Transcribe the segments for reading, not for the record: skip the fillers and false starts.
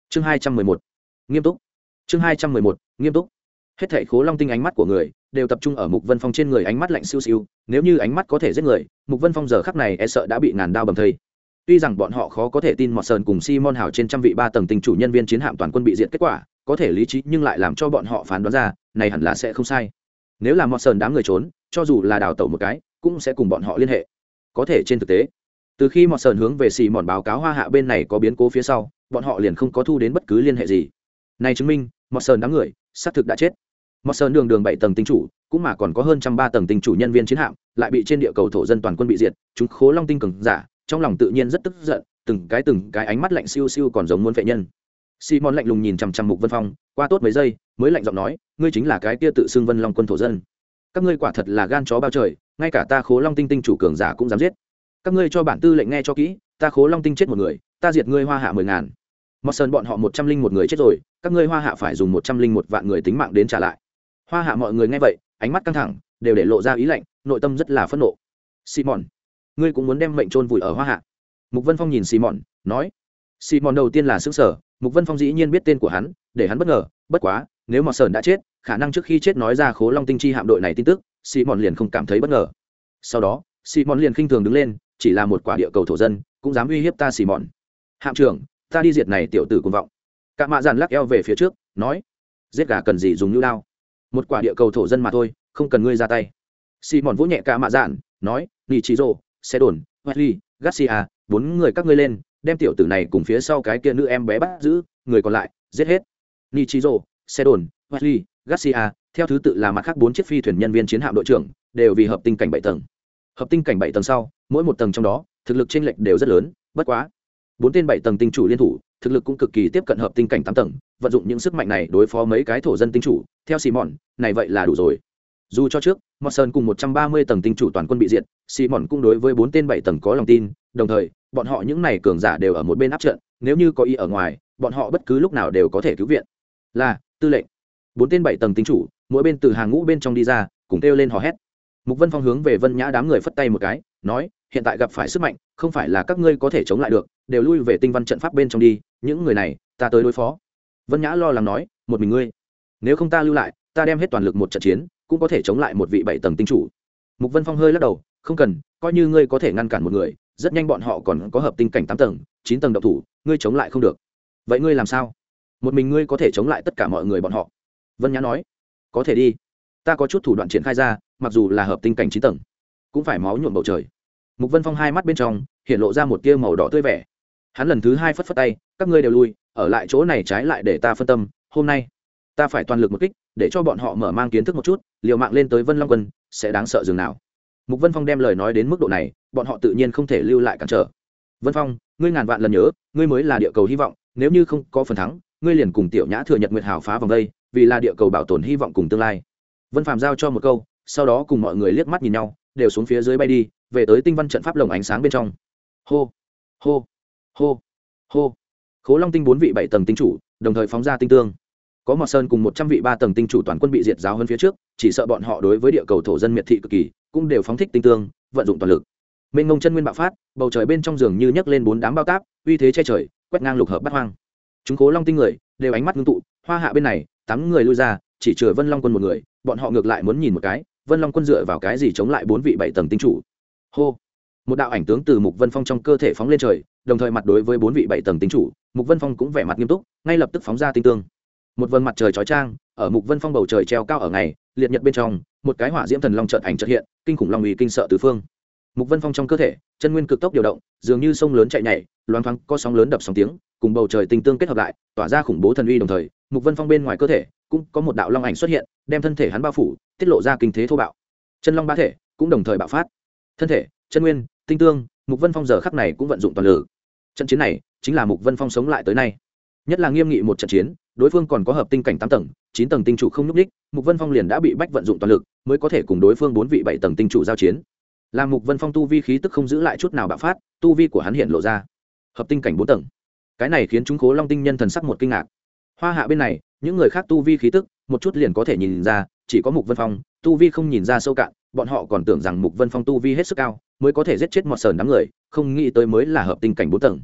chương 211, nghiêm túc. chương 211, nghiêm túc. Hết thảy Khố Long Tinh ánh mắt của người đều tập trung ở Mục Vân Phong trên người, ánh mắt lạnh siêu siêu, nếu như ánh mắt có thể giết người, Mục Vân Phong giờ khắc này e sợ đã bị ngàn đao bầm thây. Tuy rằng bọn họ khó có thể tin Mọt Sơn cùng Simon Hảo trên trăm vị 3 tầng tinh chủ nhân viên chiến hạm toàn quân bị diệt kết quả, có thể lý trí nhưng lại làm cho bọn họ phán đoán ra, này hẳn là sẽ không sai. Nếu là Mọt Sơn đám người trốn, cho dù là đào tẩu một cái, cũng sẽ cùng bọn họ liên hệ. Có thể trên thực tế, từ khi Mọt Sơn hướng về Simon báo cáo Hoa Hạ bên này có biến cố phía sau, bọn họ liền không có thu đến bất cứ liên hệ gì. Này chứng minh, Mọt Sơn đám người xác thực đã chết. Mọt Sơn đường 7 tầng tinh chủ, cũng mà còn có hơn 130 tầng tinh chủ nhân viên chiến hạm, lại bị trên địa cầu thổ dân toàn quân bị diệt, chúng Khố Long Tinh cường giả, trong lòng tự nhiên rất tức giận, từng cái ánh mắt lạnh siêu siêu còn giống muốn phệ nhân. Simon lạnh lùng nhìn chằm chằm Mục Vân Phong, qua tốt mấy giây, mới lạnh giọng nói, ngươi chính là cái kia tự xưng Vân Long quân thổ dân. Các ngươi quả thật là gan chó bao trời, ngay cả ta Khố Long Tinh tinh chủ cường giả cũng dám giết. Các ngươi cho bản tư lệnh nghe cho kỹ, ta Khố Long Tinh chết một người, ta diệt ngươi Hoa Hạ 10.000. Mọt Sơn bọn họ 101 người chết rồi, các ngươi Hoa Hạ phải dùng 101 vạn người tính mạng đến trả lại. Hoa Hạ mọi người nghe vậy, ánh mắt căng thẳng, đều để lộ ra ý lạnh, nội tâm rất là phẫn nộ. Simon, ngươi cũng muốn đem mệnh chôn vùi ở Hoa Hạ? Mục Vân Phong nhìn Simon, nói. Simon đầu tiên là sững sờ, Mục Vân Phong dĩ nhiên biết tên của hắn, để hắn bất ngờ, bất quá, nếu Mọt Sơn đã chết, khả năng trước khi chết nói ra Khố Long Tinh chi hạm đội này tin tức, Simon liền không cảm thấy bất ngờ. Sau đó, Simon liền khinh thường đứng lên, chỉ là một quả địa cầu thổ dân, cũng dám uy hiếp ta Simon. Hạm trưởng, ta đi diệt này tiểu tử cuồng vọng. Cả mạ dàn lắc eo về phía trước, nói, giết gà cần gì dùng như lao, một quả địa cầu thổ dân mà thôi, không cần ngươi ra tay. Simon vỗ nhẹ cả mạ dàn, nói, Nichiro, xe đồn, Wesley, Garcia, 4 người các ngươi lên, đem tiểu tử này cùng phía sau cái kia nữ em bé bắt giữ, người còn lại giết hết. Nichiro, xe đồn, Wesley, Garcia, theo thứ tự là mặt khác 4 chiếc phi thuyền nhân viên chiến hạm đội trưởng, đều vì hợp tinh cảnh 7 tầng. Hợp tinh cảnh 7 tầng sau, mỗi một tầng trong đó, thực lực chênh lệch đều rất lớn, bất quá 4 tên 7 tầng tinh chủ liên thủ, thực lực cũng cực kỳ tiếp cận hợp tinh cảnh 8 tầng, vận dụng những sức mạnh này đối phó mấy cái thổ dân tinh chủ, theo Simon, này vậy là đủ rồi. Dù cho trước, Mọt Sơn cùng 130 tầng tinh chủ toàn quân bị diệt, Simon cũng đối với 4 tên 7 tầng có lòng tin, đồng thời, bọn họ những này cường giả đều ở một bên áp trận, nếu như có ý ở ngoài, bọn họ bất cứ lúc nào đều có thể cứu viện. Là, tư lệnh. 4 tên 7 tầng tinh chủ, mỗi bên từ hàng ngũ bên trong đi ra, cùng kêu lên hò hét. Mục Vân Phong hướng về Vân Nhã đám người phất tay một cái, nói, hiện tại gặp phải sức mạnh, không phải là các ngươi có thể chống lại được, đều lui về tinh văn trận pháp bên trong đi, những người này, ta tới đối phó. Vân Nhã lo lắng nói, một mình ngươi, nếu không ta lưu lại, ta đem hết toàn lực một trận chiến, cũng có thể chống lại một vị 7 tầng tinh chủ. Mục Vân Phong hơi lắc đầu, không cần, coi như ngươi có thể ngăn cản một người, rất nhanh bọn họ còn có hợp tinh cảnh 8 tầng, 9 tầng động thủ, ngươi chống lại không được. Vậy ngươi làm sao? Một mình ngươi có thể chống lại tất cả mọi người bọn họ. Vân Nhã nói, có thể đi, ta có chút thủ đoạn triển khai ra, mặc dù là hợp tinh cảnh 9 tầng, cũng phải máu nhuộm bầu trời. Mục Vân Phong hai mắt bên trong hiện lộ ra một tia màu đỏ tươi vẻ. Hắn lần thứ 2 phất phất tay, các ngươi đều lui, ở lại chỗ này trái lại để ta phân tâm, hôm nay ta phải toàn lực một kích, để cho bọn họ mở mang kiến thức một chút, liều mạng lên tới Vân Long Quân sẽ đáng sợ dường nào. Mục Vân Phong đem lời nói đến mức độ này, bọn họ tự nhiên không thể lưu lại cản trở. Vân Phong, ngươi ngàn vạn lần nhớ, ngươi mới là địa cầu hy vọng, nếu như không có phần thắng, ngươi liền cùng Tiểu Nhã thừa Nhật Nguyệt Hào phá vòng đây, vì là địa cầu bảo tồn hy vọng cùng tương lai. Vân Phàm giao cho một câu, sau đó cùng mọi người liếc mắt nhìn nhau, đều xuống phía dưới bay đi, về tới tinh văn trận pháp lồng ánh sáng bên trong. Hô, hô, hô, hô. Khố Long Tinh 4 vị 7 tầng tinh chủ, đồng thời phóng ra tinh tương. Có Mọt Sơn cùng 100 vị 3 tầng tinh chủ toàn quân bị diệt giáo hơn phía trước, chỉ sợ bọn họ đối với địa cầu thổ dân miệt thị cực kỳ, cũng đều phóng thích tinh tương, vận dụng toàn lực. Mênh mông chân nguyên bạo phát, bầu trời bên trong giường như nhấc lên 4 đám bao táp, uy thế che trời, quét ngang lục hợp bát hoang. Chúng Khố Long Tinh người đều ánh mắt ngưng tụ, Hoa Hạ bên này, 8 người lui ra, chỉ chừa Vân Long Quân một người, bọn họ ngược lại muốn nhìn một cái, Vân Long Quân dựa vào cái gì chống lại 4 vị 7 tầng tinh chủ. Hô. Một đạo ảnh tướng từ Mục Vân Phong trong cơ thể phóng lên trời, đồng thời mặt đối với 4 vị 7 tầng tinh chủ, Mục Vân Phong cũng vẻ mặt nghiêm túc, ngay lập tức phóng ra tinh tương. Một vầng mặt trời chói chang, ở Mục Vân Phong bầu trời treo cao ở ngày, liệt nhật bên trong, một cái hỏa diễm thần long chợt ảnh chợt hiện, kinh khủng long uy kinh sợ tứ phương. Mục Vân Phong trong cơ thể, chân nguyên cực tốc điều động, dường như sông lớn chạy nhảy, loáng thoáng có sóng lớn đập sóng tiếng, cùng bầu trời tinh tương kết hợp lại, tỏa ra khủng bố thần uy đồng thời, Mục Vân Phong bên ngoài cơ thể cũng có một đạo long ảnh xuất hiện, đem thân thể hắn bao phủ, tiết lộ ra kinh thế thô bạo. Chân long ba thể cũng đồng thời bạo phát. Thân thể, chân nguyên, tinh tương, Mục Vân Phong giờ khắc này cũng vận dụng toàn lực. Trận chiến này chính là Mục Vân Phong sống lại tới nay nhất là nghiêm nghị một trận chiến, đối phương còn có hợp tinh cảnh 8 tầng, 9 tầng tinh chủ không nhúc đích, Mục Vân Phong liền đã bị bách vận dụng toàn lực, mới có thể cùng đối phương 4 vị 7 tầng tinh chủ giao chiến. Làm Mục Vân Phong tu vi khí tức không giữ lại chút nào bạo phát, tu vi của hắn hiện lộ ra hợp tinh cảnh 4 tầng. Cái này khiến chúng Khố Long Tinh nhân thần sắc một kinh ngạc. Hoa Hạ bên này, những người khác tu vi khí tức, một chút liền có thể nhìn ra, chỉ có Mục Vân Phong tu vi không nhìn ra sâu cạn, bọn họ còn tưởng rằng Mục Vân Phong tu vi hết sức cao, mới có thể giết chết Mọt Sờn đám người, không nghĩ tới mới là hợp tinh cảnh 4 tầng.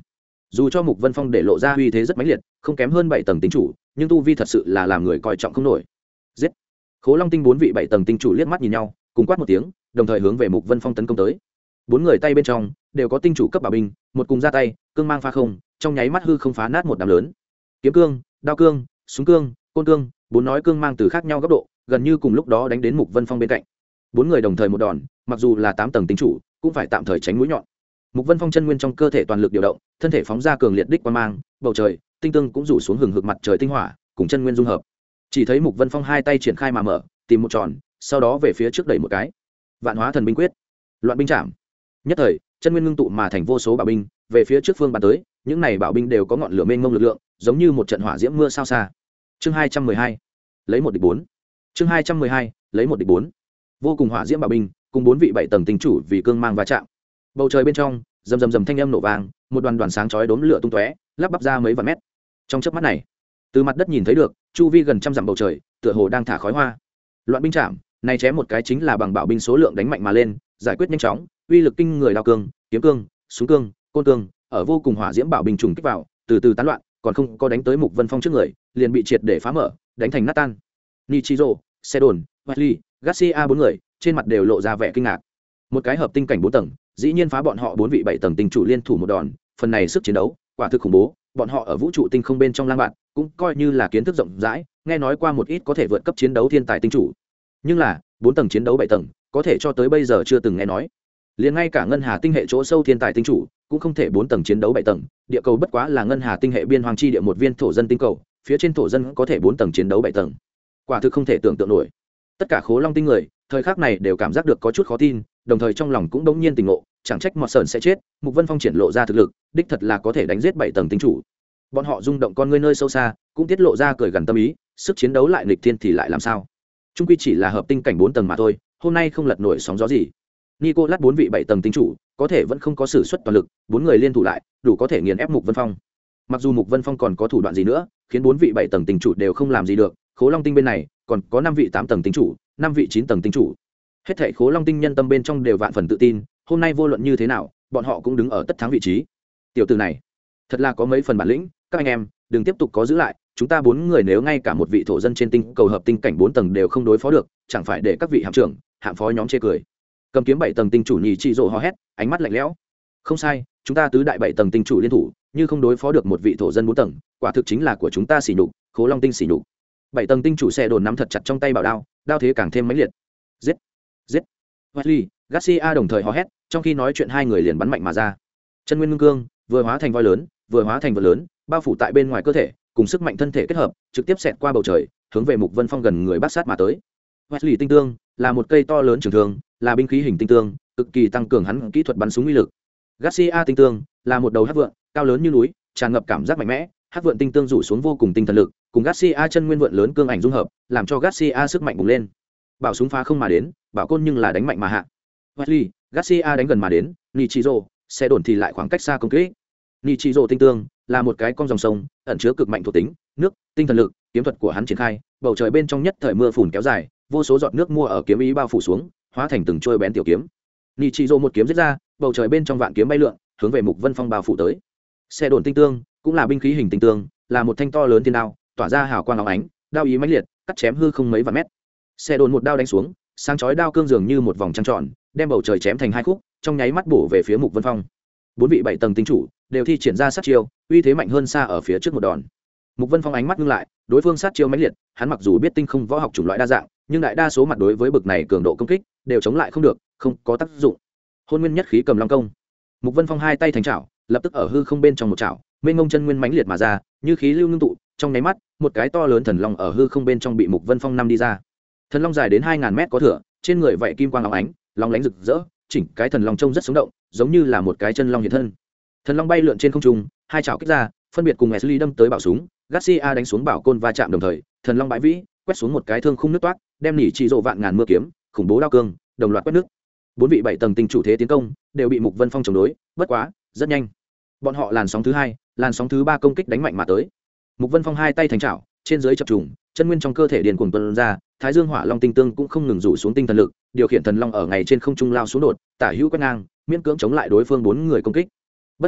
dù cho Mục Vân Phong để lộ ra uy thế rất mãnh liệt, không kém hơn 7 tầng tinh chủ, nhưng tu vi thật sự là làm người coi trọng không nổi. Giết! Khố Long tinh 4 vị 7 tầng tinh chủ liếc mắt nhìn nhau, cùng quát một tiếng, đồng thời hướng về Mục Vân Phong tấn công tới. Bốn người tay bên trong đều có tinh chủ cấp bảo binh, một cùng ra tay, cương mang pha không, trong nháy mắt hư không phá nát một đám lớn. Kiếm cương, đao cương, súng cương, côn cương, bốn nói cương mang từ khác nhau góc độ, gần như cùng lúc đó đánh đến Mục Vân Phong bên cạnh. Bốn người đồng thời một đòn, mặc dù là 8 tầng tinh chủ, cũng phải tạm thời tránh mũi nhọn. Mục Vân Phong chân nguyên trong cơ thể toàn lực điều động, thân thể phóng ra cường liệt đích quang mang, bầu trời, tinh tương cũng rủ xuống hừng hực mặt trời tinh hỏa, cùng chân nguyên dung hợp. Chỉ thấy Mục Vân Phong hai tay triển khai mà mở, tìm một tròn, sau đó về phía trước đẩy một cái. Vạn Hóa Thần Binh Quyết, Loạn Binh Trảm. Nhất thời, chân nguyên ngưng tụ mà thành vô số bảo binh, về phía trước phương bắn tới, những này bảo binh đều có ngọn lửa mênh mông lực lượng, giống như một trận hỏa diễm mưa sao xa. Chương 212, lấy một địch bốn. Chương 212, lấy một địch bốn. Vô cùng hỏa diễm bảo binh, cùng 4 vị 7 tầng tinh chủ vì cương mang va chạm. Bầu trời bên trong, rầm rầm rầm thanh âm nổ vang, một đoàn đoàn sáng chói đốm lửa tung tóe, lắp bắp ra mấy vạn mét. Trong chớp mắt này, từ mặt đất nhìn thấy được, chu vi gần trăm dặm bầu trời, tựa hồ đang thả khói hoa. Loạn binh chạm, này chém một cái chính là bằng bảo binh số lượng đánh mạnh mà lên, giải quyết nhanh chóng, uy lực kinh người, đao cương, kiếm cương, súng cương, côn cương, ở vô cùng hỏa diễm bảo binh trùng kích vào, từ từ tán loạn, còn không có đánh tới Mục Vân Phong trước người, liền bị triệt để phá mở, đánh thành nát tan. Nichiro, Sedon, Wesley, Garcia bốn người, trên mặt đều lộ ra vẻ kinh ngạc. Một cái hợp tinh cảnh 4 tầng, dĩ nhiên phá bọn họ 4 vị 7 tầng tinh chủ liên thủ một đòn, phần này sức chiến đấu, quả thực khủng bố, bọn họ ở vũ trụ tinh không bên trong lang bạn, cũng coi như là kiến thức rộng rãi, nghe nói qua một ít có thể vượt cấp chiến đấu thiên tài tinh chủ. Nhưng là, 4 tầng chiến đấu 7 tầng, có thể cho tới bây giờ chưa từng nghe nói. Liền ngay cả ngân hà tinh hệ chỗ sâu thiên tài tinh chủ, cũng không thể 4 tầng chiến đấu 7 tầng, địa cầu bất quá là ngân hà tinh hệ biên hoàng chi địa một viên thổ dân tinh cầu, phía trên thổ dân có thể 4 tầng chiến đấu 7 tầng. Quả thực không thể tưởng tượng nổi. Tất cả Khố Long tinh người, thời khắc này đều cảm giác được có chút khó tin, đồng thời trong lòng cũng đống nhiên tỉnh ngộ, chẳng trách Mọt Sởn sẽ chết, Mục Vân Phong triển lộ ra thực lực, đích thật là có thể đánh giết 7 tầng tinh chủ. Bọn họ rung động con ngươi nơi sâu xa, cũng tiết lộ ra cười gần tâm ý, sức chiến đấu lại nghịch thiên thì lại làm sao? Trung quy chỉ là hợp tinh cảnh 4 tầng mà thôi, hôm nay không lật nổi sóng gió gì. Nicolas 4 vị 7 tầng tinh chủ, có thể vẫn không có sử xuất toàn lực, 4 người liên thủ lại, đủ có thể nghiền ép Mục Vân Phong. Mặc dù Mục Vân Phong còn có thủ đoạn gì nữa, khiến 4 vị 7 tầng tinh chủ đều không làm gì được, Khố Long tinh bên này, còn có 5 vị 8 tầng tinh chủ, 5 vị 9 tầng tinh chủ. Hết thảy Khố Long tinh nhân tâm bên trong đều vạn phần tự tin, hôm nay vô luận như thế nào, bọn họ cũng đứng ở tất thắng vị trí. Tiểu tử này, thật là có mấy phần bản lĩnh, các anh em, đừng tiếp tục có giữ lại, chúng ta 4 người nếu ngay cả một vị thổ dân trên tinh cầu hợp tinh cảnh 4 tầng đều không đối phó được, chẳng phải để các vị hạm trưởng, hạm phó nhóm chê cười. Cầm kiếm 7 tầng tinh chủ nhì chỉ rồ hò hét, ánh mắt lạnh lẽo. Không sai, chúng ta tứ đại 7 tầng tinh chủ liên thủ, như không đối phó được một vị thổ dân 4 tầng, quả thực chính là của chúng ta sỉ nhục, Khố Long tinh sỉ nhục. 7 tầng tinh chủ xe đồn nắm thật chặt trong tay bảo đao, đao thế càng thêm mãnh liệt. Giết! Giết! Wesley, Garcia đồng thời hò hét, trong khi nói chuyện hai người liền bắn mạnh mà ra. Chân nguyên ngưng cương, vừa hóa thành voi lớn, vừa hóa thành vật lớn, bao phủ tại bên ngoài cơ thể, cùng sức mạnh thân thể kết hợp, trực tiếp xẹt qua bầu trời, hướng về Mục Vân Phong gần người bát sát mà tới. Wesley tinh tương, là một cây to lớn trường thương, là binh khí hình tinh tương, cực kỳ tăng cường hắn kỹ thuật bắn súng uy lực. Garcia tinh tương, là một đầu hắc vượn, cao lớn như núi, tràn ngập cảm giác mạnh mẽ, hắc vượn tinh tương rủ xuống vô cùng tinh thần lực, cùng Garcia chân nguyên vượn lớn cương ảnh dung hợp, làm cho Garcia sức mạnh bùng lên. Bảo súng phá không mà đến, bảo côn nhưng là đánh mạnh mà hạ. Wesley, Garcia đánh gần mà đến, Nichiro, xe đồn thì lại khoảng cách xa công kích. Nichiro tinh tương, là một cái con dòng sông, ẩn chứa cực mạnh thuộc tính, nước, tinh thần lực, kiếm thuật của hắn triển khai, bầu trời bên trong nhất thời mưa phùn kéo dài, vô số giọt nước mua ở kiếm ý bao phủ xuống, hóa thành từng trôi bén tiểu kiếm. Nichiro một kiếm giết ra, bầu trời bên trong vạn kiếm bay lượn, hướng về Mục Vân Phong bao phủ tới. Xe đồn tinh tương, cũng là binh khí hình tinh tương, là một thanh to lớn thiên đao, tỏa ra hào quang óng ánh, đao ý mãnh liệt, cắt chém hư không mấy vạn mét. Xe đồn một đao đánh xuống, sáng chói đao cương dường như một vòng trăng tròn, đem bầu trời chém thành hai khúc, trong nháy mắt bổ về phía Mục Vân Phong. 4 vị 7 tầng tinh chủ đều thi triển ra sát chiêu, uy thế mạnh hơn xa ở phía trước một đòn. Mục Vân Phong ánh mắt ngưng lại, đối phương sát chiêu mãnh liệt, hắn mặc dù biết tinh không võ học chủng loại đa dạng, nhưng đại đa số mặt đối với bực này cường độ công kích, đều chống lại không được, không có tác dụng. Hôn nguyên nhất khí cầm long công. Mục Vân Phong hai tay thành chảo, lập tức ở hư không bên trong một chảo, mênh mông chân nguyên mãnh liệt mà ra, như khí lưu ngưng tụ, trong nháy mắt, một cái to lớn thần long ở hư không bên trong bị Mục Vân Phong năm đi ra. Thần long dài đến 2000 mét có thừa, trên người vậy kim quang óng ánh, long lánh rực rỡ, chỉnh cái thần long trông rất sống động, giống như là một cái chân long hiện thân. Thần long bay lượn trên không trung, hai chảo kích ra, phân biệt cùng Wesley đâm tới bảo súng, Garcia đánh xuống bảo côn va chạm đồng thời, thần long bãi vĩ, quét xuống một cái thương khung nước toát, đem nỉ chỉ rộ vạn ngàn mưa kiếm, khủng bố đao cương, đồng loạt quét nước. 4 vị 7 tầng tinh chủ thế tiến công, đều bị Mục Vân Phong chống đối, bất quá, rất nhanh. Bọn họ làn sóng thứ 2, làn sóng thứ 3 công kích đánh mạnh mà tới. Mục Vân Phong hai tay thành chảo, trên dưới chập trùng, chân nguyên trong cơ thể điền cuồng tuôn ra, Thái Dương Hỏa Long tinh tương cũng không ngừng rủ xuống tinh thần lực, điều khiển thần long ở ngày trên không trung lao xuống đột, tả hữu quét ngang, miễn cưỡng chống lại đối phương 4 người công kích. Bất quá,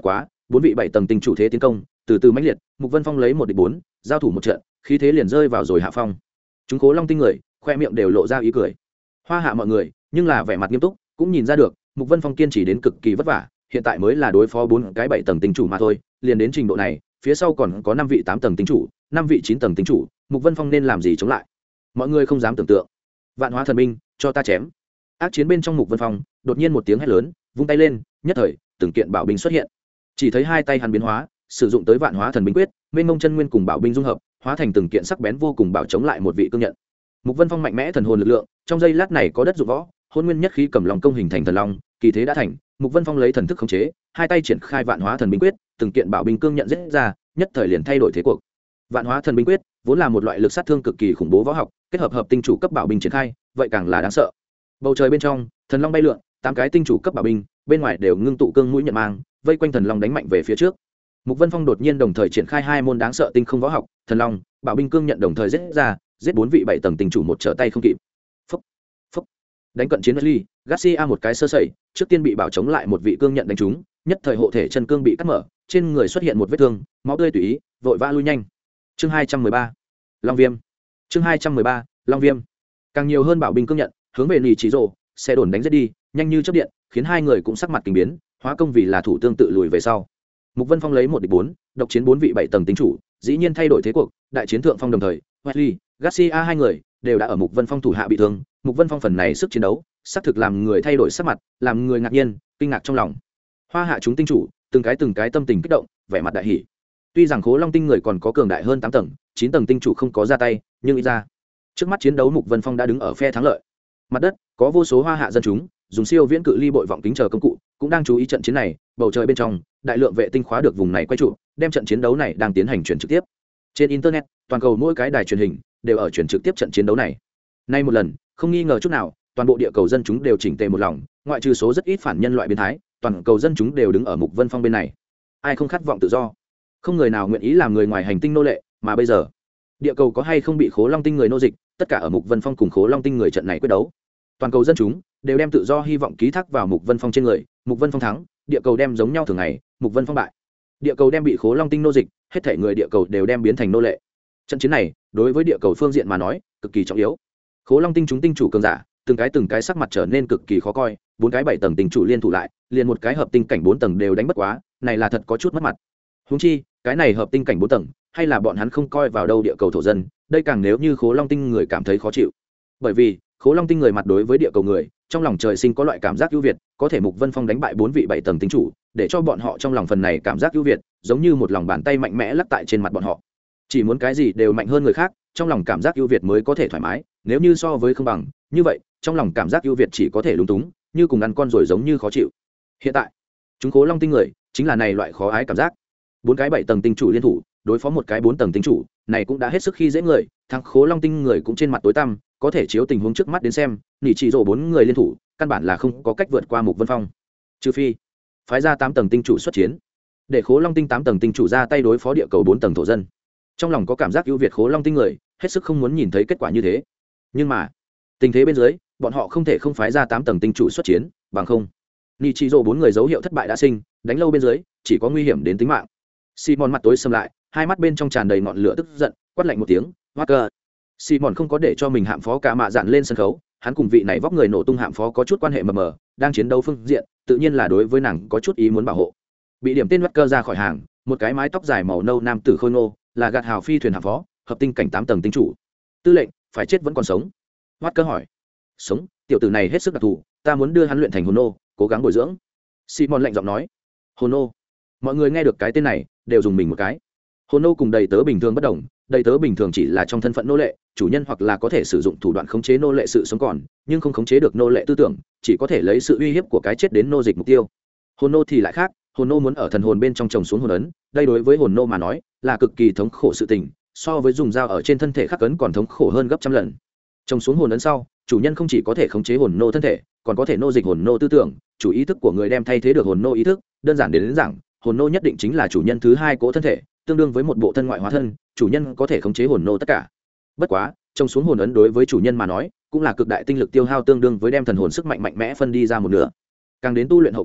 bốn vị 7 tầng tinh chủ thế tiến công từ từ mãnh liệt, Mục Vân Phong lấy 1-4, giao thủ một trận, khí thế liền rơi vào rồi hạ phong. Chúng Khố Long tinh người, khoe miệng đều lộ ra ý cười. Hoa hạ mọi người, nhưng là vẻ mặt nghiêm túc, cũng nhìn ra được, Mục Vân Phong kiên trì đến cực kỳ vất vả, hiện tại mới là đối phó 4 cái 7 tầng tinh chủ mà thôi, liền đến trình độ này, phía sau còn có 5 vị 8 tầng tinh chủ, 5 vị 9 tầng tinh chủ, Mục Vân Phong nên làm gì chống lại? Mọi người không dám tưởng tượng. Vạn Hóa Thần binh, cho ta chém. Ác chiến bên trong Mục Vân Phong, đột nhiên một tiếng hét lớn, vung tay lên, nhất thời, từng kiện bảo binh xuất hiện. Chỉ thấy hai tay hắn biến hóa, sử dụng tới Vạn Hóa Thần binh quyết, mênh mông chân nguyên cùng bảo binh dung hợp, hóa thành từng kiện sắc bén vô cùng bảo chống lại một vị cương nhận. Mục Vân Phong mạnh mẽ thần hồn lực lượng, trong giây lát này có đất dụng võ, hôn nguyên nhất khí cầm lòng công hình thành thần long, kỳ thế đã thành. Mục Vân Phong lấy thần thức khống chế, hai tay triển khai Vạn Hóa Thần binh quyết, từng kiện bảo binh cương nhận giết ra, nhất thời liền thay đổi thế cuộc. Vạn Hóa Thần binh quyết vốn là một loại lực sát thương cực kỳ khủng bố võ học, kết hợp hợp tinh chủ cấp bảo binh triển khai, vậy càng là đáng sợ. Bầu trời bên trong, thần long bay lượn, 8 cái tinh chủ cấp bảo binh, bên ngoài đều ngưng tụ cương mũi nhận mang, vây quanh thần long đánh mạnh về phía trước. Mục Vân Phong đột nhiên đồng thời triển khai hai môn đáng sợ tinh không võ học, thần long, bảo binh cương nhận đồng thời giết ra, giết 4 vị 7 tầng tinh chủ một trở tay không kịp. Phốc, phốc. Đánh cận chiến Wesley, Garcia một cái sơ sẩy, trước tiên bị bảo chống lại một vị cương nhận đánh trúng, nhất thời hộ thể chân cương bị cắt mở, trên người xuất hiện một vết thương, máu tươi tùy ý, vội vã lui nhanh. Chương 213. Long Viêm. Chương 213. Long Viêm. Càng nhiều hơn bảo binh cương nhận, hướng về Nỉ Chỉ Rồ, xe đồn đánh giết đi, nhanh như chớp điện, khiến hai người cũng sắc mặt kinh biến, hóa công vì là thủ tương tự lùi về sau. Mục Vân Phong lấy 1-4, độc chiến 4 vị 7 tầng tinh chủ, dĩ nhiên thay đổi thế cuộc, đại chiến thượng phong đồng thời, Wesley, Garcia hai người đều đã ở Mục Vân Phong thủ hạ bị thương, Mục Vân Phong phần này sức chiến đấu, xác thực làm người thay đổi sắc mặt, làm người ngạc nhiên, kinh ngạc trong lòng. Hoa hạ chúng tinh chủ, từng cái tâm tình kích động, vẻ mặt đại hỉ. Tuy rằng Khố Long tinh người còn có cường đại hơn 8 tầng, 9 tầng tinh chủ không có ra tay, nhưng ít ra, trước mắt chiến đấu Mục Vân Phong đã đứng ở phe thắng lợi. Mặt đất, có vô số hoa hạ dân chúng, dùng siêu viễn cự ly bội vọng kính chờ công cụ, cũng đang chú ý trận chiến này, bầu trời bên trong, đại lượng vệ tinh khóa được vùng này quay trụ, đem trận chiến đấu này đang tiến hành truyền trực tiếp. Trên internet, toàn cầu mỗi cái đài truyền hình đều ở truyền trực tiếp trận chiến đấu này. Nay một lần, không nghi ngờ chút nào, toàn bộ địa cầu dân chúng đều chỉnh tề một lòng, ngoại trừ số rất ít phản nhân loại biến thái, toàn cầu dân chúng đều đứng ở Mục Vân Phong bên này. Ai không khát vọng tự do? Không người nào nguyện ý làm người ngoài hành tinh nô lệ, mà bây giờ, địa cầu có hay không bị Khố Long tinh người nô dịch, tất cả ở Mục Vân Phong cùng Khố Long tinh người trận này quyết đấu. Toàn cầu dân chúng đều đem tự do hy vọng ký thác vào Mục Vân Phong trên người, Mục Vân Phong thắng, địa cầu đem giống nhau thường ngày, Mục Vân Phong bại. Địa cầu đem bị Khố Long tinh nô dịch, hết thảy người địa cầu đều đem biến thành nô lệ. Trận chiến này, đối với địa cầu phương diện mà nói, cực kỳ trọng yếu. Khố Long tinh chúng tinh chủ cường giả, từng cái sắc mặt trở nên cực kỳ khó coi, 4 cái 7 tầng tinh chủ liên thủ lại, liền một cái hợp tinh cảnh 4 tầng đều đánh bất quá, này là thật có chút mất mặt. Huống chi, cái này hợp tinh cảnh 4 tầng, hay là bọn hắn không coi vào đâu địa cầu thổ dân, đây càng nếu như Khố Long tinh người cảm thấy khó chịu. Bởi vì, Khố Long tinh người mặt đối với địa cầu người, trong lòng trời sinh có loại cảm giác ưu việt, có thể Mục Vân Phong đánh bại 4 vị 7 tầng tinh chủ, để cho bọn họ trong lòng phần này cảm giác ưu việt, giống như một lòng bàn tay mạnh mẽ lắc tại trên mặt bọn họ. Chỉ muốn cái gì đều mạnh hơn người khác, trong lòng cảm giác ưu việt mới có thể thoải mái, nếu như so với không bằng, như vậy, trong lòng cảm giác ưu việt chỉ có thể lúng túng, như cùng ăn con rồi giống như khó chịu. Hiện tại, chúng Khố Long tinh người, chính là này loại khó ái cảm giác. 4 cái 7 tầng tinh chủ liên thủ, đối phó một cái 4 tầng tinh chủ, này cũng đã hết sức khi dễ người, thằng Khố Long tinh người cũng trên mặt tối tăm, có thể chiếu tình huống trước mắt đến xem, Nỉ Chỉ Rồ 4 người liên thủ, căn bản là không có cách vượt qua Mục Vân Phong. Trừ phi phái ra 8 tầng tinh chủ xuất chiến, để Khố Long tinh 8 tầng tinh chủ ra tay đối phó địa cầu 4 tầng thổ dân. Trong lòng có cảm giác ưu việt Khố Long tinh người, hết sức không muốn nhìn thấy kết quả như thế. Nhưng mà, tình thế bên dưới, bọn họ không thể không phái ra 8 tầng tinh chủ xuất chiến, bằng không, Nỉ Chỉ Rồ 4 người dấu hiệu thất bại đã sinh, đánh lâu bên dưới, chỉ có nguy hiểm đến tính mạng. Simon mặt tối sầm lại, hai mắt bên trong tràn đầy ngọn lửa tức giận, quát lạnh một tiếng, "Walker!" Simon không có để cho mình hạm phó cả mạ dạn lên sân khấu, hắn cùng vị này vóc người nổ tung hạm phó có chút quan hệ mờ mờ, đang chiến đấu phương diện, tự nhiên là đối với nàng có chút ý muốn bảo hộ. Bị điểm tên Walker ra khỏi hàng, một cái mái tóc dài màu nâu nam tử khôi ngô, là gạt hào phi thuyền hạm phó, hợp tinh cảnh 8 tầng tinh chủ. "Tư lệnh, phải chết vẫn còn sống?" Walker hỏi. "Sống, tiểu tử này hết sức đặc thù, ta muốn đưa hắn luyện thành hồn nô, cố gắng bồi dưỡng." Simon lạnh giọng nói. "Hồn nô?" Mọi người nghe được cái tên này, đều dùng mình một cái. Hồn nô cùng đầy tớ bình thường bất đồng, đầy tớ bình thường chỉ là trong thân phận nô lệ, chủ nhân hoặc là có thể sử dụng thủ đoạn khống chế nô lệ sự sống còn, nhưng không khống chế được nô lệ tư tưởng, chỉ có thể lấy sự uy hiếp của cái chết đến nô dịch mục tiêu. Hồn nô thì lại khác, hồn nô muốn ở thần hồn bên trong trồng xuống hồn ấn, đây đối với hồn nô mà nói là cực kỳ thống khổ sự tình, so với dùng dao ở trên thân thể khắc ấn còn thống khổ hơn gấp trăm lần. Trồng xuống hồn ấn sau, chủ nhân không chỉ có thể khống chế hồn nô thân thể, còn có thể nô dịch hồn nô tư tưởng, chủ ý thức của người đem thay thế được hồn nô ý thức, đơn giản đến giảng, hồn nô nhất định chính là chủ nhân thứ hai cỗ thân thể, tương đương với một bộ thân ngoại hóa thân, chủ nhân có thể khống chế hồn nô tất cả. Bất quá, trông xuống hồn ấn đối với chủ nhân mà nói, cũng là cực đại tinh lực tiêu hao, tương đương với đem thần hồn sức mạnh mạnh mẽ phân đi ra một nửa. Càng đến tu luyện hậu kỳ,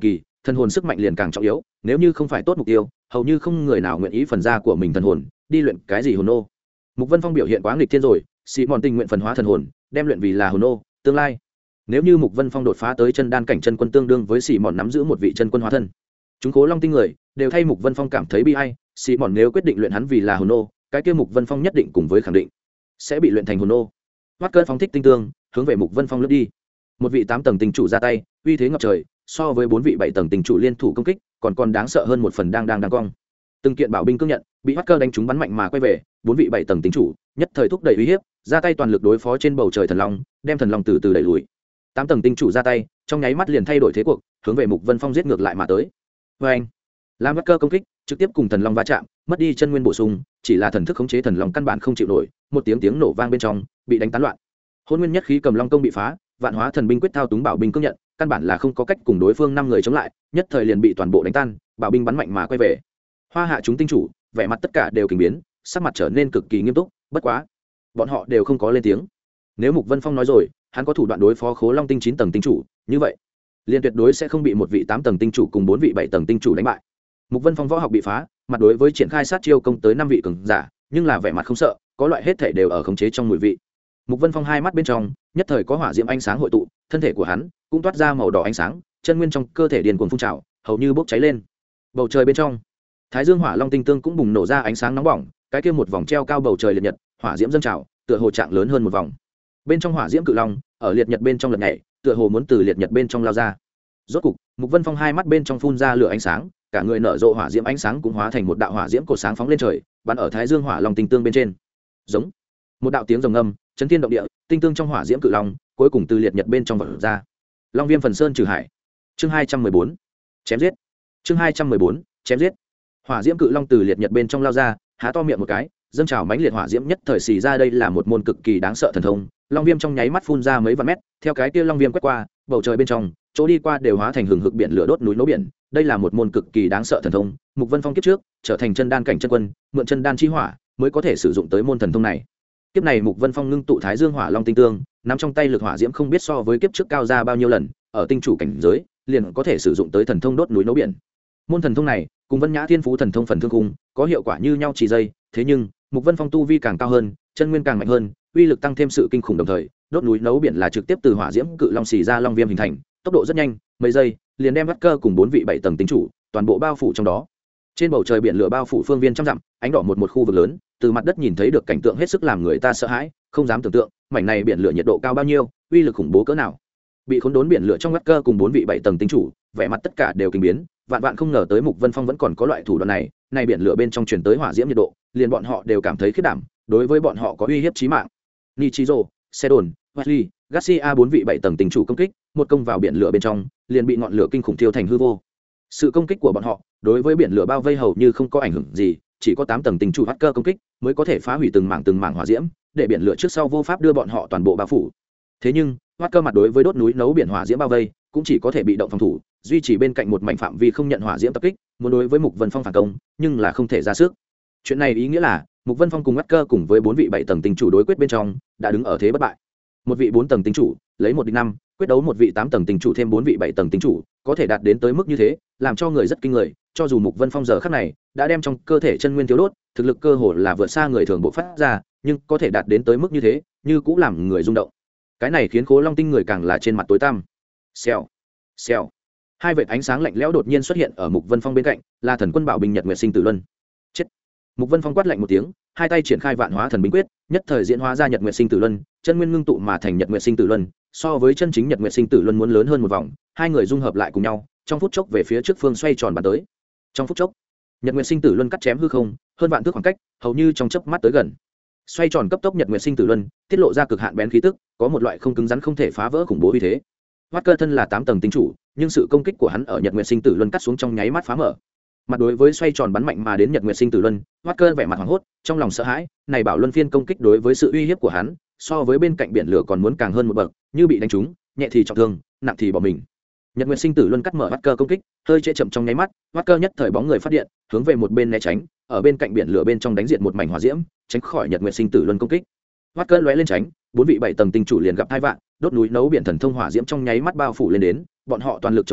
thần hồn sức mạnh liền càng trọng yếu, nếu như không phải tốt mục tiêu hầu như không người nào nguyện ý phần ra của mình thần hồn đi luyện cái gì hồn nô. Mục Vân Phong biểu hiện quá nghịch thiên rồi, xì mòn tình nguyện phần hóa thần hồn đem luyện vì là hồn nô tương lai. Nếu như Mục Vân Phong đột phá tới chân đan cảnh chân quân tương đương với xì mòn nắm giữ một vị chân quân hóa thân, chúng Cố Long tinh người đều thay Mục Vân Phong cảm thấy bi ai. Xì mòn nếu quyết định luyện hắn vì là hồn nô, cái kia Mục Vân Phong nhất định cùng với khẳng định sẽ bị luyện thành hồn nô. Hoắt cơn phóng thích tinh tương hướng về Mục Vân Phong lướt đi. Một vị 8 tầng tinh chủ ra tay, uy thế ngập trời, so với 4 vị 7 tầng tinh chủ liên thủ công kích còn đáng sợ hơn một phần đang cong. Từng kiện bảo binh cương nhận bị Hoắt cơ đánh trúng bắn mạnh mà quay về, 4 vị 7 tầng tinh chủ nhất thời thúc đẩy uy hiếp, ra tay toàn lực đối phó trên bầu trời thần long, đem thần long từ từ đẩy lùi. 8 tầng tinh chủ ra tay, trong nháy mắt liền thay đổi thế cuộc, hướng về Mục Vân Phong giết ngược lại mà tới. Oeng! Lam Hoắt cơ công kích trực tiếp cùng thần long va chạm, mất đi chân nguyên bổ sung, chỉ là thần thức khống chế thần long căn bản không chịu nổi, một tiếng nổ vang bên trong bị đánh tán loạn. Hôn nguyên nhất khí cầm long công bị phá, vạn hóa thần binh quyết thao túng bảo binh cương nhận, căn bản là không có cách cùng đối phương 5 người chống lại, nhất thời liền bị toàn bộ đánh tan, bảo binh bắn mạnh mà quay về. Hoa hạ chúng tinh chủ vẻ mặt tất cả đều kinh biến, sắc mặt trở nên cực kỳ nghiêm túc, bất quá bọn họ đều không có lên tiếng. Nếu Mục Vân Phong nói rồi hắn có thủ đoạn đối phó Khố Long tinh 9 tầng tinh chủ, như vậy liền tuyệt đối sẽ không bị một vị 8 tầng tinh chủ cùng 4 vị 7 tầng tinh chủ đánh bại. Mục Vân Phong võ học bị phá, mặt đối với triển khai sát chiêu công tới 5 vị cường giả, nhưng là vẻ mặt không sợ, có loại hết thể đều ở khống chế trong mùi vị. Mục Vân Phong hai mắt bên trong nhất thời có hỏa diễm ánh sáng hội tụ, thân thể của hắn cũng toát ra màu đỏ ánh sáng, chân nguyên trong cơ thể điền cuồng phun trào, hầu như bốc cháy lên. Bầu trời bên trong, Thái Dương Hỏa Long tinh tương cũng bùng nổ ra ánh sáng nóng bỏng, cái kia một vòng treo cao bầu trời liệt nhật, hỏa diễm dâng trào, tựa hồ trạng lớn hơn một vòng. Bên trong hỏa diễm cự long, ở liệt nhật bên trong lật nhảy, tựa hồ muốn từ liệt nhật bên trong lao ra. Rốt cục, Mục Vân Phong hai mắt bên trong phun ra lửa ánh sáng, cả người nở rộ hỏa diễm ánh sáng cũng hóa thành một đạo hỏa diễm cổ sáng phóng lên trời, bắn ở Thái Dương Hỏa Long tinh tương bên trên. Giống một đạo tiếng rồng ngâm, chấn thiên động địa, tinh tương trong hỏa diễm cự long cuối cùng từ liệt nhật bên trong vọt ra. Long viêm phần sơn trừ hải. Chương 214. Chém giết. Chương 214. Chém giết. Hỏa diễm cự long từ liệt nhật bên trong lao ra, há to miệng một cái, dâng trào mãnh liệt hỏa diễm nhất thời xì ra, đây là một môn cực kỳ đáng sợ thần thông. Long viêm trong nháy mắt phun ra mấy vạn mét, theo cái kia long viêm quét qua, bầu trời bên trong, chỗ đi qua đều hóa thành hừng hực biển lửa đốt núi nấu biển. Đây là một môn cực kỳ đáng sợ thần thông. Mục Vân Phong kiếp trước trở thành chân đan cảnh chân quân, mượn chân đan chi hỏa mới có thể sử dụng tới môn thần thông này. Kiếp này Mục Vân Phong ngưng tụ Thái Dương Hỏa Long tinh tương, nắm trong tay lực hỏa diễm không biết so với kiếp trước cao ra bao nhiêu lần, ở tinh chủ cảnh giới, liền có thể sử dụng tới thần thông đốt núi nấu biển. Môn thần thông này, cùng Vân Nhã Thiên Phú thần thông phần thương cung, có hiệu quả như nhau chỉ dây, thế nhưng, Mục Vân Phong tu vi càng cao hơn, chân nguyên càng mạnh hơn, uy lực tăng thêm sự kinh khủng đồng thời, đốt núi nấu biển là trực tiếp từ hỏa diễm cự long xì ra long viêm hình thành, tốc độ rất nhanh, mấy giây, liền đem Hoắt cơ cùng 4 vị 7 tầng tinh chủ, toàn bộ bao phủ trong đó. Trên bầu trời biển lửa bao phủ phương viên trăm dặm, ánh đỏ một khu vực lớn, từ mặt đất nhìn thấy được cảnh tượng hết sức làm người ta sợ hãi, không dám tưởng tượng, mảnh này biển lửa nhiệt độ cao bao nhiêu, uy lực khủng bố cỡ nào. Bị khốn đốn biển lửa trong Hoắt cơ cùng 4 vị 7 tầng tinh chủ, vẻ mặt tất cả đều kinh biến, vạn không ngờ tới Mục Vân Phong vẫn còn có loại thủ đoạn này, này biển lửa bên trong truyền tới hỏa diễm nhiệt độ, liền bọn họ đều cảm thấy khiếp đảm, đối với bọn họ có uy hiếp chí mạng. Nichiro, Sedon, Wesley, Garcia 4 vị 7 tầng tinh chủ công kích, một công vào biển lửa bên trong, liền bị ngọn lửa kinh khủng thiêu thành hư vô. Sự công kích của bọn họ đối với biển lửa bao vây hầu như không có ảnh hưởng gì, chỉ có 8 tầng tinh chủ Hoắt cơ công kích mới có thể phá hủy từng mảng hỏa diễm, để biển lửa trước sau vô pháp đưa bọn họ toàn bộ bao phủ. Thế nhưng, Hoắt cơ mặt đối với đốt núi nấu biển hỏa diễm bao vây, cũng chỉ có thể bị động phòng thủ, duy trì bên cạnh một mảnh phạm vi không nhận hỏa diễm tập kích, muốn đối với Mục Vân Phong phản công, nhưng là không thể ra sức. Chuyện này ý nghĩa là, Mục Vân Phong cùng Hoắt cơ cùng với 4 vị 7 tầng tinh chủ đối quyết bên trong, đã đứng ở thế bất bại. Một vị 4 tầng tinh chủ, lấy 1 địch 5, quyết đấu một vị 8 tầng tinh chủ thêm 4 vị 7 tầng tinh chủ, có thể đạt đến tới mức như thế, làm cho người rất kinh người, cho dù Mục Vân Phong giờ khắc này đã đem trong cơ thể chân nguyên thiếu đốt, thực lực cơ hồ là vượt xa người thường bộc phát ra, nhưng có thể đạt đến tới mức như thế, như cũng làm người rung động. Cái này khiến Khố Long tinh người càng là trên mặt tối tăm. Xèo, xèo. Hai vệt ánh sáng lạnh lẽo đột nhiên xuất hiện ở Mục Vân Phong bên cạnh, là thần quân bảo binh Nhật Nguyệt Sinh Tử Luân. Chết. Mục Vân Phong quát lạnh một tiếng, hai tay triển khai Vạn Hóa Thần Binh Quyết, nhất thời diễn hóa ra Nhật Nguyệt Sinh Tử Luân, chân nguyên ngưng tụ mà thành Nhật Nguyệt Sinh Tử Luân, so với chân chính Nhật Nguyệt Sinh Tử Luân muốn lớn hơn một vòng, hai người dung hợp lại cùng nhau, trong phút chốc về phía trước phương xoay tròn bắn tới. Trong phút chốc, Nhật Nguyệt Sinh Tử Luân cắt chém hư không, hơn vạn thước khoảng cách, hầu như trong chớp mắt tới gần. Xoay tròn cấp tốc Nhật Nguyệt Sinh Tử Luân, tiết lộ ra cực hạn bén khí tức, có một loại không cứng rắn không thể phá vỡ khủng bố uy thế. Hoắt cơ thân là 8 tầng tinh chủ, nhưng sự công kích của hắn ở Nhật Nguyệt Sinh Tử Luân cắt xuống trong nháy mắt phá mở. Mặt đối với xoay tròn bắn mạnh mà đến Nhật Nguyệt Sinh Tử Luân, Hoắt cơ vẻ mặt hoảng hốt, trong lòng sợ hãi, này bảo luân phiên công kích đối với sự uy hiếp của hắn, so với bên cạnh biển lửa còn muốn càng hơn một bậc, như bị đánh trúng, nhẹ thì trọng thương, nặng thì bỏ mình. Nhật Nguyệt Sinh Tử Luân cắt mở Hoắt cơ công kích, hơi trễ chậm trong nháy mắt, Hoắt cơ nhất thời bóng người phát điện, hướng về một bên né tránh, ở bên cạnh biển lửa bên trong đánh diệt một mảnh hỏa diễm, tránh khỏi Nhật Nguyệt Sinh Tử Luân công kích. Hoắt cơ lóe lên tránh, 4 vị 7 tầng tinh chủ liền gặp hai vạn, đốt núi nấu biển thần thông hỏa diễm trong nháy mắt bao phủ lên đến, bọn họ toàn lực chống đối,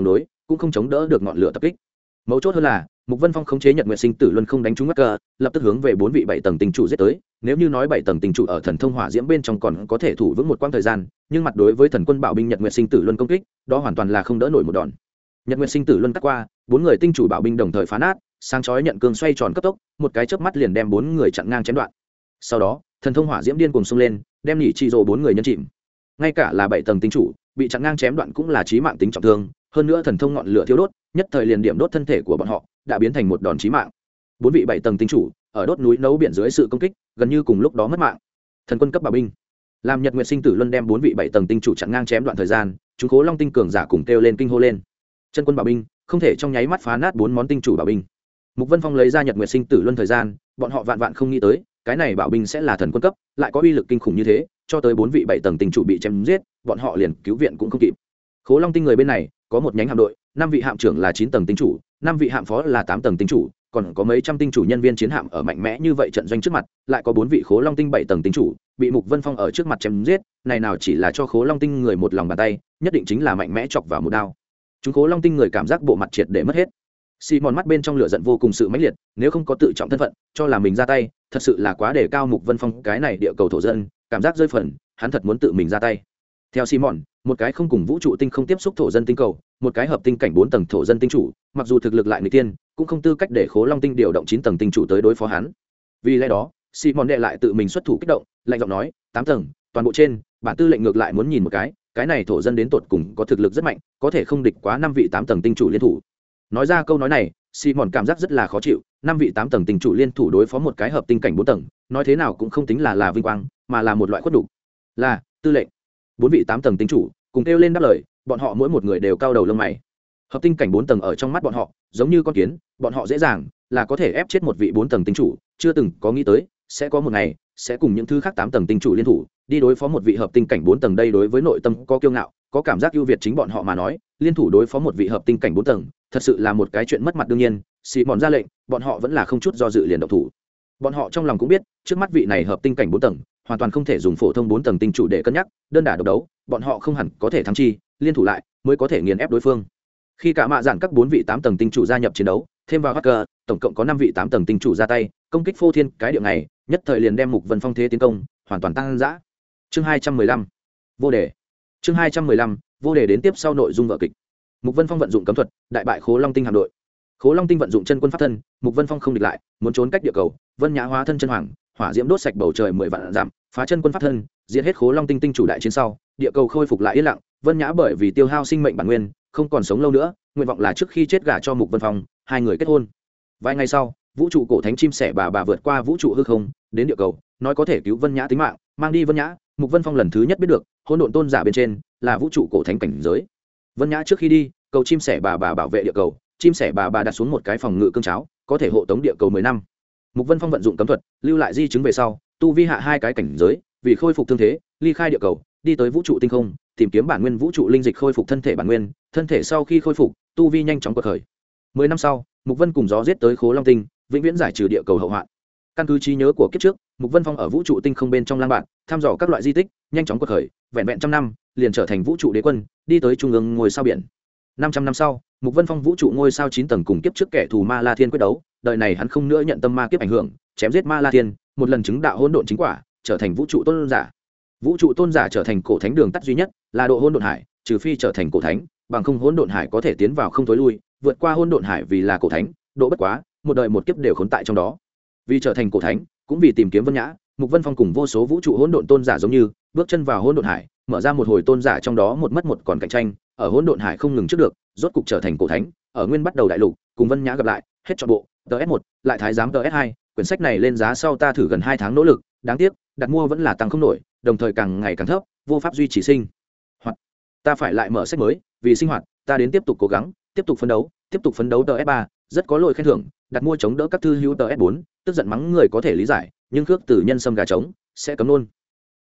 cũng không chống đỡ được ngọn lửa tập kích. Mấu chốt hơn là Mục Vân Phong khống chế Nhật Nguyệt Sinh Tử Luân không đánh trúng ngắt cờ, lập tức hướng về 4 vị 7 tầng tinh chủ giết tới. Nếu như nói 7 tầng tinh chủ ở thần thông hỏa diễm bên trong còn có thể thủ vững một quãng thời gian, nhưng mặt đối với thần quân bảo binh Nhật Nguyệt Sinh Tử Luân công kích, đó hoàn toàn là không đỡ nổi một đòn. Nhật Nguyệt Sinh Tử Luân cắt qua, 4 người tinh chủ bảo binh đồng thời phá nát, sáng chói nhận cương xoay tròn cấp tốc, một cái chớp mắt liền đem 4 người chặn ngang chém đoạn. Sau đó, thần thông hỏa diễm điên cuồng xông lên, đem nhị chi rồ 4 người nhân chìm. Ngay cả là 7 tầng tinh chủ, bị chặn ngang chém đoạn cũng là chí mạng tính trọng thương, hơn nữa thần thông ngọn lửa thiêu đốt, nhất thời liền điểm đốt thân thể của bọn họ, đã biến thành một đòn chí mạng. 4 vị 7 tầng tinh chủ, ở đốt núi nấu biển dưới sự công kích, gần như cùng lúc đó mất mạng. Thần quân cấp bảo binh, làm Nhật Nguyệt Sinh Tử Luân đem 4 vị 7 tầng tinh chủ chặn ngang chém đoạn thời gian, chúng Khố Long tinh cường giả cùng kêu lên kinh hô lên. Chân quân bảo binh, không thể trong nháy mắt phá nát 4 món tinh chủ bảo binh. Mục Vân Phong lấy ra Nhật Nguyệt Sinh Tử Luân thời gian, bọn họ vạn vạn không nghĩ tới, cái này bảo binh sẽ là thần quân cấp, lại có uy lực kinh khủng như thế, cho tới 4 vị 7 tầng tinh chủ bị chém giết, bọn họ liền cứu viện cũng không kịp. Khố Long tinh người bên này, có một nhánh hạm đội, 5 vị hạm trưởng là 9 tầng tinh chủ, 5 vị hạm phó là 8 tầng tinh chủ, còn có mấy trăm tinh chủ nhân viên chiến hạm ở mạnh mẽ như vậy trận doanh trước mặt, lại có 4 vị Khố Long tinh 7 tầng tinh chủ, bị Mục Vân Phong ở trước mặt chém giết, này nào chỉ là cho Khố Long tinh người một lòng bàn tay, nhất định chính là mạnh mẽ chọc vào một đao. Chúng Khố Long tinh người cảm giác bộ mặt triệt để mất hết. Simon mắt bên trong lửa giận vô cùng sự mãnh liệt, nếu không có tự trọng thân phận, cho là mình ra tay, thật sự là quá đề cao Mục Vân Phong cái này địa cầu thổ dân, cảm giác rơi phần, hắn thật muốn tự mình ra tay. Theo Simon, một cái không cùng vũ trụ tinh không tiếp xúc thổ dân tinh cầu, một cái hợp tinh cảnh 4 tầng thổ dân tinh chủ, mặc dù thực lực lại người tiên, cũng không tư cách để Khố Long tinh điều động 9 tầng tinh chủ tới đối phó hắn. Vì lẽ đó, Simon đệ lại tự mình xuất thủ kích động, lạnh giọng nói, 8 tầng, toàn bộ trên, bản tư lệnh ngược lại muốn nhìn một cái này thổ dân đến tột cùng có thực lực rất mạnh, có thể không địch quá 5 vị 8 tầng tinh chủ liên thủ. Nói ra câu nói này, Simon cảm giác rất là khó chịu, 5 vị 8 tầng tinh chủ liên thủ đối phó một cái hợp tinh cảnh 4 tầng, nói thế nào cũng không tính là vinh quang, mà là một loại khuất đủ. Là, tư lệnh. 4 vị 8 tầng tinh chủ cùng kêu lên đáp lời, bọn họ mỗi một người đều cao đầu lông mày. Hợp tinh cảnh 4 tầng ở trong mắt bọn họ, giống như con kiến, bọn họ dễ dàng là có thể ép chết một vị 4 tầng tinh chủ, chưa từng có nghĩ tới sẽ có một ngày sẽ cùng những thứ khác 8 tầng tinh chủ liên thủ, đi đối phó một vị hợp tinh cảnh 4 tầng. Đây đối với nội tâm có kiêu ngạo, có cảm giác ưu việt chính bọn họ mà nói, liên thủ đối phó một vị hợp tinh cảnh 4 tầng, thật sự là một cái chuyện mất mặt. đương nhiên, Simon ra lệnh, bọn họ vẫn là không chút do dự liền động thủ. Bọn họ trong lòng cũng biết, trước mắt vị này hợp tinh cảnh 4 tầng, hoàn toàn không thể dùng phổ thông 4 tầng tinh chủ để cân nhắc, đơn đả độc đấu, bọn họ không hẳn có thể thắng chi, liên thủ lại mới có thể nghiền ép đối phương. Khi cả mạ dạn các 4 vị 8 tầng tinh chủ gia nhập chiến đấu, thêm vào hacker, tổng cộng có 5 vị 8 tầng tinh chủ ra tay, công kích phô thiên cái địa này, nhất thời liền đem Mục Vân Phong thế tiến công hoàn toàn tăng dã. Chương 215, vô đề. Chương 215, vô đề đến tiếp sau nội dung vở kịch. Mục Vân Phong vận dụng cấm thuật, đại bại Khố Long tinh hạm đội. Khố Long tinh vận dụng chân quân pháp thân, Mục Vân Phong không địch lại, muốn trốn cách địa cầu, Vân Nhã hóa thân chân hoàng, hỏa diễm đốt sạch bầu trời 10 vạn dặm, phá chân quân pháp thân, diệt hết Khố Long tinh tinh chủ đại chiến sau, địa cầu khôi phục lại yên lặng, Vân Nhã bởi vì tiêu hao sinh mệnh bản nguyên, không còn sống lâu nữa, nguyện vọng là trước khi chết gả cho Mục Vân Phong, hai người kết hôn. Vài ngày sau, vũ trụ cổ thánh chim sẻ bà vượt qua vũ trụ hư không, đến địa cầu, nói có thể cứu Vân Nhã tính mạng, mang đi Vân Nhã. Mục Vân Phong lần thứ nhất biết được, hỗn độn tôn giả bên trên là vũ trụ cổ thánh cảnh giới. Vân Nhã trước khi đi, cầu chim sẻ bà bảo vệ địa cầu, chim sẻ bà đặt xuống một cái phòng ngự cương cháo, có thể hộ tống địa cầu 10 năm. Mục Vân Phong vận dụng cấm thuật, lưu lại di chứng về sau, tu vi hạ 2 cái cảnh giới, vì khôi phục thương thế, ly khai địa cầu, đi tới vũ trụ tinh không, tìm kiếm bản nguyên vũ trụ linh dịch khôi phục thân thể bản nguyên, thân thể sau khi khôi phục, tu vi nhanh chóng quật khởi. 10 năm sau, Mục Vân cùng gió giết tới Khố Long tinh, vĩnh viễn giải trừ địa cầu hậu hoạn. Căn cứ trí nhớ của kiếp trước, Mục Vân Phong ở vũ trụ tinh không bên trong lang bạn, thăm dò các loại di tích, nhanh chóng quật khởi, vẹn vẹn trăm năm, liền trở thành vũ trụ đế quân, đi tới trung ương ngôi sao biển. 500 năm sau, Mục Vân Phong vũ trụ ngôi sao 9 tầng cùng kiếp trước kẻ thù Ma La Thiên quyết đấu, đời này hắn không nữa nhận tâm ma kiếp ảnh hưởng, chém giết Ma La Thiên, một lần chứng đạo hỗn độn chính quả, trở thành vũ trụ tôn giả. Vũ trụ tôn giả trở thành cổ thánh đường tắt duy nhất, là độ hỗn độn hải, trừ phi trở thành cổ thánh, bằng không hỗn độn hải có thể tiến vào không tối lui, vượt qua hỗn độn hải vì là cổ thánh, độ bất quá, một đời một kiếp đều khốn tại trong đó. Vì trở thành cổ thánh, cũng vì tìm kiếm Vân Nhã, Mục Vân Phong cùng vô số vũ trụ hỗn độn tôn giả giống như, bước chân vào hỗn độn hải, mở ra một hồi tôn giả trong đó một mất một còn cạnh tranh, ở hỗn độn hải không ngừng trước được, rốt cục trở thành cổ thánh, ở nguyên bắt đầu đại lục, cùng Vân Nhã gặp lại, hết trọn bộ, TS1, lại thái giám TS2, quyển sách này lên giá sau ta thử gần 2 tháng nỗ lực, đáng tiếc, đặt mua vẫn là tăng không nổi, đồng thời càng ngày càng thấp, vô pháp duy trì sinh hoạt. Ta phải lại mở sách mới, vì sinh hoạt, ta đến tiếp tục cố gắng, tiếp tục phấn đấu TS3, rất có lỗi khen thưởng, đặt mua chống đỡ các thư hữu TS4, tức giận mắng người có thể lý giải, nhưng khước từ nhân sâm gà trống sẽ cấm luôn.